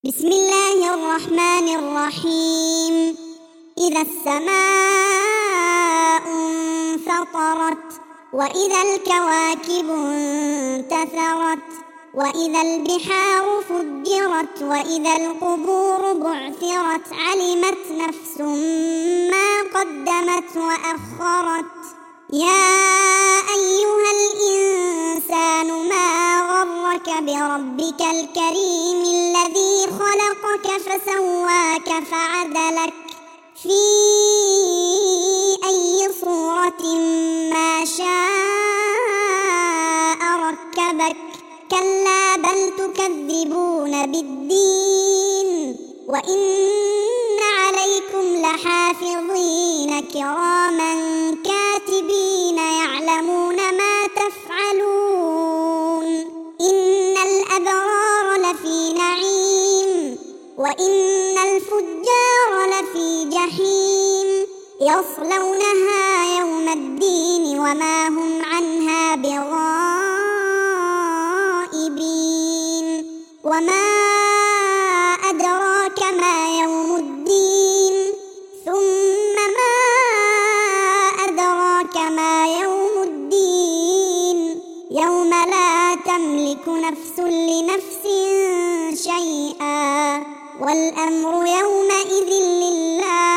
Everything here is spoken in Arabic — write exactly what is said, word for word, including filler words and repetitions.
بسم الله الرحمن الرحيم. إذا السماء انفطرت وإذا الكواكب انتثرت وإذا البحار فجرت وإذا القبور بعثرت علمت نفس ما قدمت وأخرت. يا أيها الإنسان ما غرك بربك الكريم الذي خلقك فسواك فعدلك في أي صورة ما شاء ركبك. كلا بل تكذبون بالدين وإن عليكم لحافظين كراما كاتبين يعلمون ما تفعلون. إن الأبرار لفي نعيم وإن الفجار لفي جحيم يصلونها يوم الدين وما هم عنها بغائبين. وما أدراك ما يوم الدين ثم ما أدراك ما يوم الدين يوم لا تملك نفس لنفس شيئا والأمر يومئذ لله.